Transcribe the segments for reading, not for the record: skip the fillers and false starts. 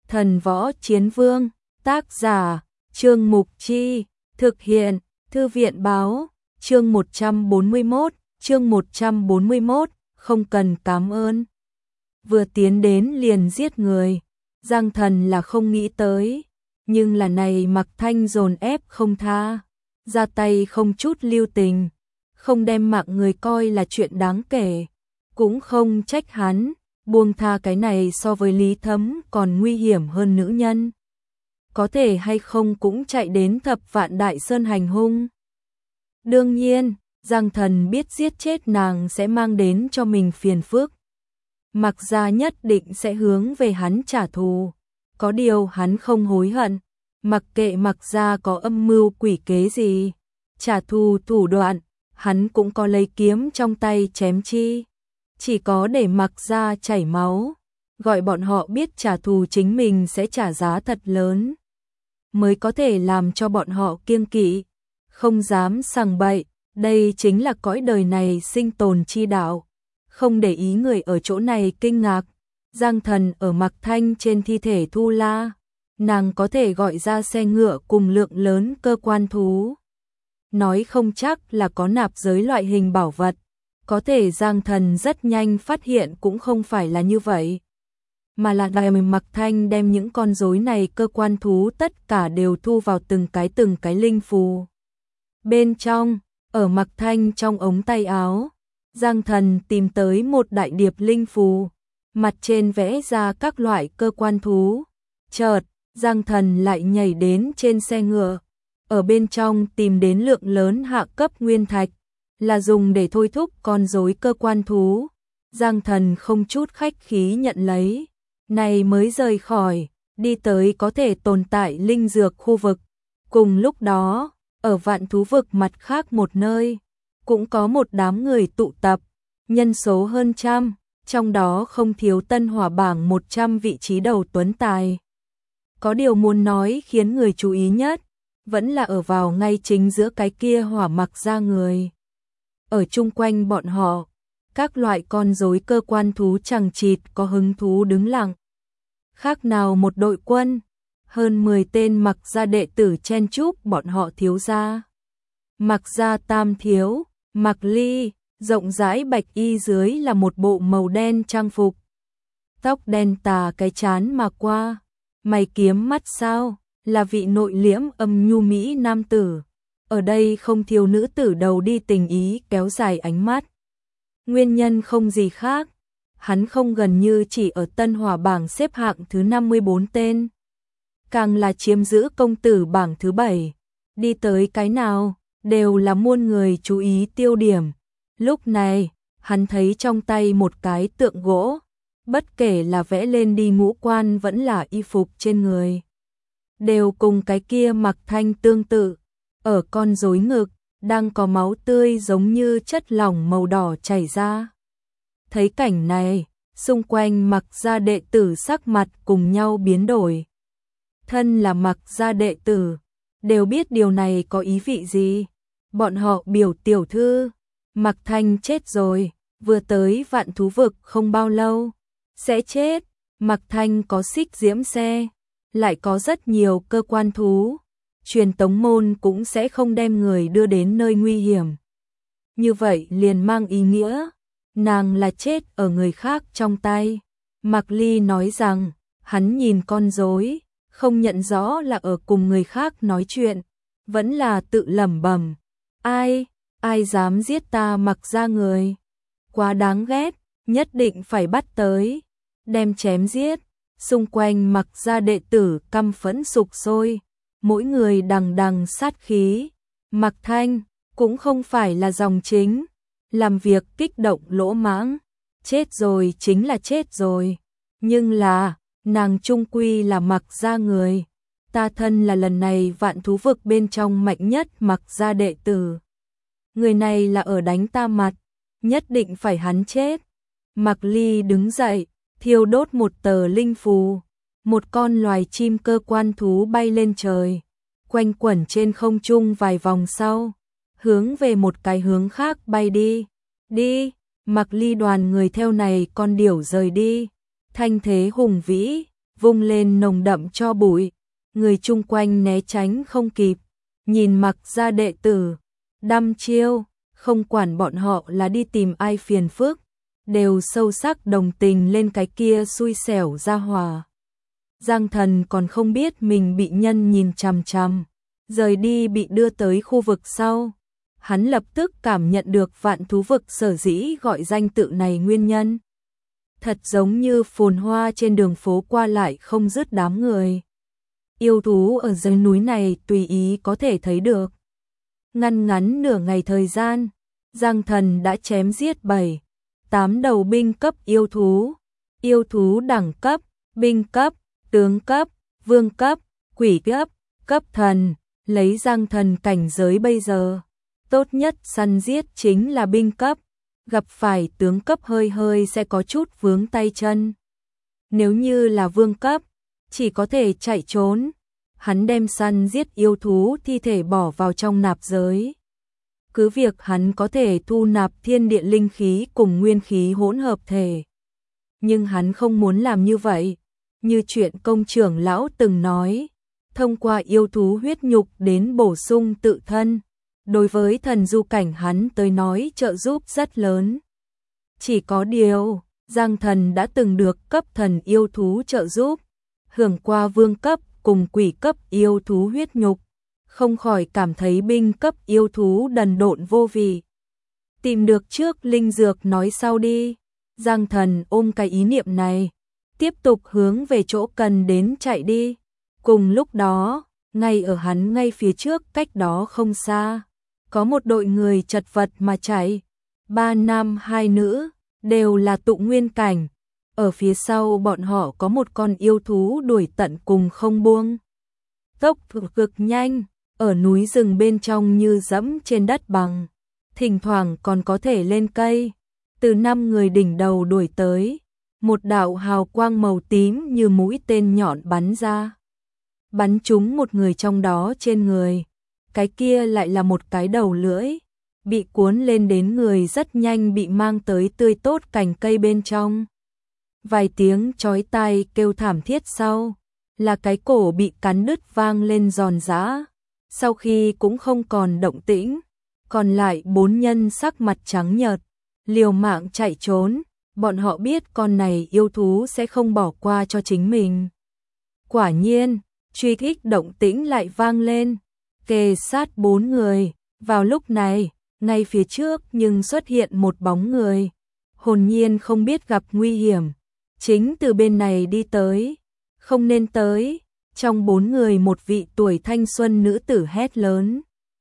Thần Võ Chiến Vương, tác giả, Trương Mục Chi, thực hiện, Thư viện Báo, chương 141, không cần cảm ơn. Vừa tiến đến liền giết người, Giang Thần là không nghĩ tới, nhưng là này Mạc Thanh dồn ép không tha, ra tay không chút lưu tình, không đem mạng người coi là chuyện đáng kể, cũng không trách hắn, buông tha cái này so với Lý Thấm còn nguy hiểm hơn nữ nhân. Có thể hay không cũng chạy đến Thập Vạn Đại Sơn hành hung. Đương nhiên, Giang Thần biết giết chết nàng sẽ mang đến cho mình phiền phức. Mạc gia nhất định sẽ hướng về hắn trả thù, có điều hắn không hối hận, mặc kệ Mạc gia có âm mưu quỷ kế gì, trả thù thủ đoạn, hắn cũng có lấy kiếm trong tay chém chi. Chỉ có để Mạc gia chảy máu, gọi bọn họ biết trả thù chính mình sẽ trả giá thật lớn, mới có thể làm cho bọn họ kiêng kỵ, không dám sằng bậy, đây chính là cõi đời này sinh tồn chi đạo. Không để ý người ở chỗ này kinh ngạc, Giang Thần ở Mạc Thanh trên thi thể Thu La, nàng có thể gọi ra xe ngựa cùng lượng lớn cơ quan thú. Nói không chắc là có nạp giới loại hình bảo vật, có thể Giang Thần rất nhanh phát hiện cũng không phải là như vậy, mà là đại Mạc Thanh đem những con rối này cơ quan thú tất cả đều thu vào từng cái linh phù. Bên trong, ở Mạc Thanh trong ống tay áo, Giang Thần tìm tới một đại điệp linh phù, mặt trên vẽ ra các loại cơ quan thú. Chợt, Giang Thần lại nhảy đến trên xe ngựa, ở bên trong tìm đến lượng lớn hạ cấp nguyên thạch, là dùng để thôi thúc con rối cơ quan thú. Giang Thần không chút khách khí nhận lấy, này mới rời khỏi, đi tới có thể tồn tại linh dược khu vực. Cùng lúc đó, ở Vạn Thú Vực mặt khác một nơi, cũng có một đám người tụ tập, nhân số hơn trăm, trong đó không thiếu Tân Hỏa bảng 100 vị trí đầu tuấn tài. Có điều muốn nói khiến người chú ý nhất, vẫn là ở vào ngay chính giữa cái kia Hỏa Mạc gia người. Ở chung quanh bọn họ, các loại con rối cơ quan thú chằng chịt có hứng thú đứng lặng. Khác nào một đội quân, hơn 10 tên Mạc gia đệ tử chen chúc bọn họ thiếu gia. Mạc gia tam thiếu, Mạc Ly, rộng rãi bạch y dưới là một bộ màu đen trang phục. Tóc đen tà cái chán mà qua, mày kiếm mắt sao, là vị nội liễm âm nhu mỹ nam tử. Ở đây không thiếu nữ tử đầu đi tình ý kéo dài ánh mắt. Nguyên nhân không gì khác, hắn không gần như chỉ ở Tân Hỏa bảng xếp hạng thứ 54 tên, càng là chiếm giữ công tử bảng thứ 7, đi tới cái nào đều là muôn người chú ý tiêu điểm. Lúc này, hắn thấy trong tay một cái tượng gỗ, bất kể là vẽ lên đi ngũ quan vẫn là y phục trên người, đều cùng cái kia Mạc Thanh tương tự. Ở con rối ngực, đang có máu tươi giống như chất lỏng màu đỏ chảy ra. Thấy cảnh này, xung quanh Mạc gia đệ tử sắc mặt cùng nhau biến đổi. Thân là Mạc gia đệ tử, đều biết điều này có ý vị gì. Bọn họ biểu tiểu thư, Mạc Thanh chết rồi, vừa tới Vạn Thú Vực không bao lâu, sẽ chết. Mạc Thanh có xích diễm xe, lại có rất nhiều cơ quan thú, truyền tống môn cũng sẽ không đem người đưa đến nơi nguy hiểm. Như vậy liền mang ý nghĩa, nàng là chết ở người khác trong tay. Mạc Ly nói rằng, hắn nhìn con rối, không nhận rõ là ở cùng người khác nói chuyện, vẫn là tự lẩm bẩm, ai dám giết ta Mạc gia người, quá đáng ghét, nhất định phải bắt tới, đem chém giết. Xung quanh Mạc gia đệ tử căm phẫn sục sôi, mỗi người đằng đằng sát khí. Mạc Thanh cũng không phải là dòng chính, làm việc kích động lỗ mãng, chết rồi chính là chết rồi, nhưng là nàng trung quy là Mạc gia người, ta thân là lần này Vạn Thú Vực bên trong mạnh nhất Mạc gia đệ tử, người này là ở đánh ta mặt, nhất định phải hắn chết. Mạc Ly đứng dậy, thiêu đốt một tờ linh phù, một con loài chim cơ quan thú bay lên trời, quanh quẩn trên không trung vài vòng sau, hướng về một cái hướng khác bay đi. Đi, Mạc Ly đoàn người theo này con điểu rời đi, thanh thế hùng vĩ, vung lên nồng đậm cho bụi, người chung quanh né tránh không kịp, nhìn Mặc gia đệ tử, đăm chiêu, không quản bọn họ là đi tìm ai phiền phức, đều sâu sắc đồng tình lên cái kia xui xẻo gia hỏa. Giang Thần còn không biết mình bị nhân nhìn chằm chằm, rời đi bị đưa tới khu vực sau. Hắn lập tức cảm nhận được vạn thú vực sở dĩ gọi danh tự này nguyên nhân. Thật giống như phồn hoa trên đường phố qua lại không dứt đám người. Yêu thú ở dưới núi này tùy ý có thể thấy được. Ngắn nửa ngày thời gian, Giang Thần đã chém giết 7-8 đầu binh cấp yêu thú đẳng cấp, binh cấp, tướng cấp, vương cấp, quỷ cấp, cấp thần, lấy Giang Thần cảnh giới bây giờ, tốt nhất săn giết chính là binh cấp, gặp phải tướng cấp hơi sẽ có chút vướng tay chân. Nếu như là vương cấp, chỉ có thể chạy trốn. Hắn đem săn giết yêu thú thi thể bỏ vào trong nạp giới. Cứ việc hắn có thể thu nạp thiên địa linh khí cùng nguyên khí hỗn hợp thể. Nhưng hắn không muốn làm như vậy. Như chuyện công trưởng lão từng nói, thông qua yêu thú huyết nhục đến bổ sung tự thân. Đối với thần du cảnh hắn tới nói trợ giúp rất lớn. Chỉ có điều, Giang Thần đã từng được cấp thần yêu thú trợ giúp, hưởng qua vương cấp cùng quỷ cấp yêu thú huyết nhục, không khỏi cảm thấy binh cấp yêu thú đần độn vô vị. Tìm được trước linh dược nói sau đi. Giang Thần ôm cái ý niệm này, tiếp tục hướng về chỗ cần đến chạy đi. Cùng lúc đó, ngay ở hắn ngay phía trước cách đó không xa, có một đội người chật vật mà chạy, 3 nam 2 nữ, đều là tụ nguyên cảnh. Ở phía sau bọn họ có một con yêu thú đuổi tận cùng không buông. Tốc độ cực nhanh, ở núi rừng bên trong như dẫm trên đất bằng, thỉnh thoảng còn có thể lên cây. Từ 5 người đỉnh đầu đuổi tới, một đạo hào quang màu tím như mũi tên nhọn bắn ra. Bắn trúng một người trong đó trên người, cái kia lại là một cái đầu lưỡi, bị cuốn lên đến người rất nhanh bị mang tới tươi tốt cành cây bên trong. Vài tiếng chói tai kêu thảm thiết sau, là cái cổ bị cắn đứt vang lên giòn giã. Sau khi cũng không còn động tĩnh, còn lại 4 nhân sắc mặt trắng nhợt, liều mạng chạy trốn, bọn họ biết con này yêu thú sẽ không bỏ qua cho chính mình. Quả nhiên, truy kích động tĩnh lại vang lên, kề sát 4 người, vào lúc này, ngay phía trước nhưng xuất hiện một bóng người, hồn nhiên không biết gặp nguy hiểm, chính từ bên này đi tới, không nên tới. Trong 4 người một vị tuổi thanh xuân nữ tử hét lớn.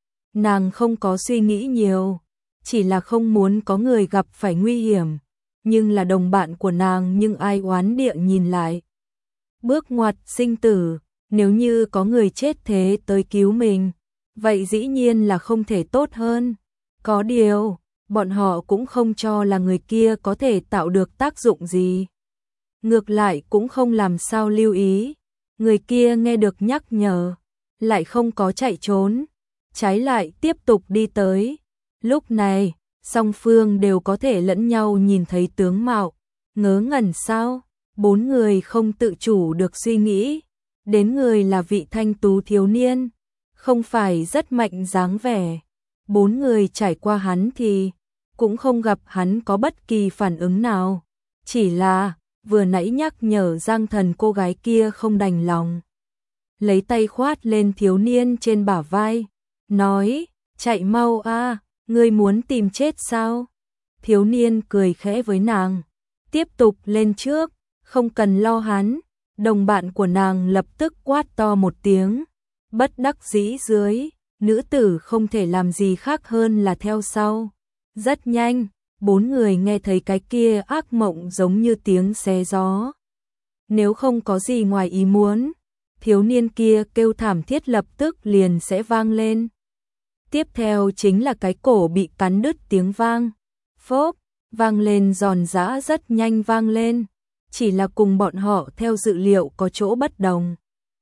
Nàng không có suy nghĩ nhiều, chỉ là không muốn có người gặp phải nguy hiểm, nhưng là đồng bạn của nàng nhưng ai oán địa nhìn lại. Bước ngoặt sinh tử, nếu như có người chết thế tới cứu mình, vậy dĩ nhiên là không thể tốt hơn. Có điều, bọn họ cũng không cho là người kia có thể tạo được tác dụng gì. Ngược lại cũng không làm sao lưu ý. Người kia nghe được nhắc nhở, lại không có chạy trốn, trái lại tiếp tục đi tới. Lúc này, song phương đều có thể lẫn nhau nhìn thấy tướng mạo, ngớ ngẩn sao, 4 người không tự chủ được suy nghĩ, đến người là vị thanh tú thiếu niên, không phải rất mạnh dáng vẻ. 4 người trải qua hắn thì cũng không gặp hắn có bất kỳ phản ứng nào, chỉ là vừa nãy nhắc nhở Giang Thần cô gái kia không đành lòng. Lấy tay khoát lên thiếu niên trên bả vai, nói, chạy mau a, ngươi muốn tìm chết sao? Thiếu niên cười khẽ với nàng, tiếp tục lên trước, không cần lo hắn. Đồng bạn của nàng lập tức quát to một tiếng, bất đắc dĩ dưới, nữ tử không thể làm gì khác hơn là theo sau. Rất nhanh, 4 người nghe thấy cái kia ác mộng giống như tiếng xé gió. Nếu không có gì ngoài ý muốn, thiếu niên kia kêu thảm thiết lập tức liền sẽ vang lên. Tiếp theo chính là cái cổ bị cắn đứt tiếng vang. Phốp, vang lên giòn giã rất nhanh vang lên. Chỉ là cùng bọn họ theo dự liệu có chỗ bất đồng.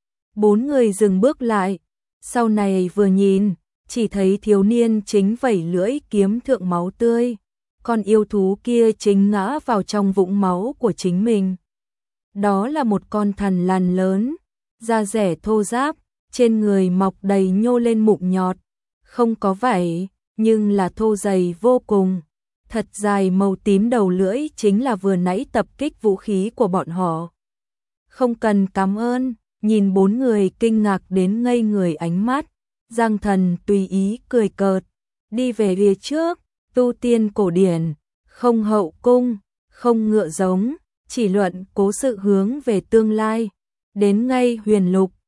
4 người dừng bước lại. Sau này vừa nhìn, chỉ thấy thiếu niên chính vẩy lưỡi kiếm thượng máu tươi. Con yêu thú kia chính ngã vào trong vũng máu của chính mình. Đó là một con thằn lằn lớn, da rẻ thô ráp, trên người mọc đầy nhô lên mụn nhọt, không có vảy, nhưng là thô dày vô cùng. Thật dài màu tím đầu lưỡi chính là vừa nãy tập kích vũ khí của bọn họ. Không cần cảm ơn, nhìn bốn người kinh ngạc đến ngây người ánh mắt, Giang Thần tùy ý cười cợt, đi về phía trước, tu tiên cổ điển, không hậu cung, không ngựa giống, chỉ luận cố sự hướng về tương lai, đến ngay huyền lục,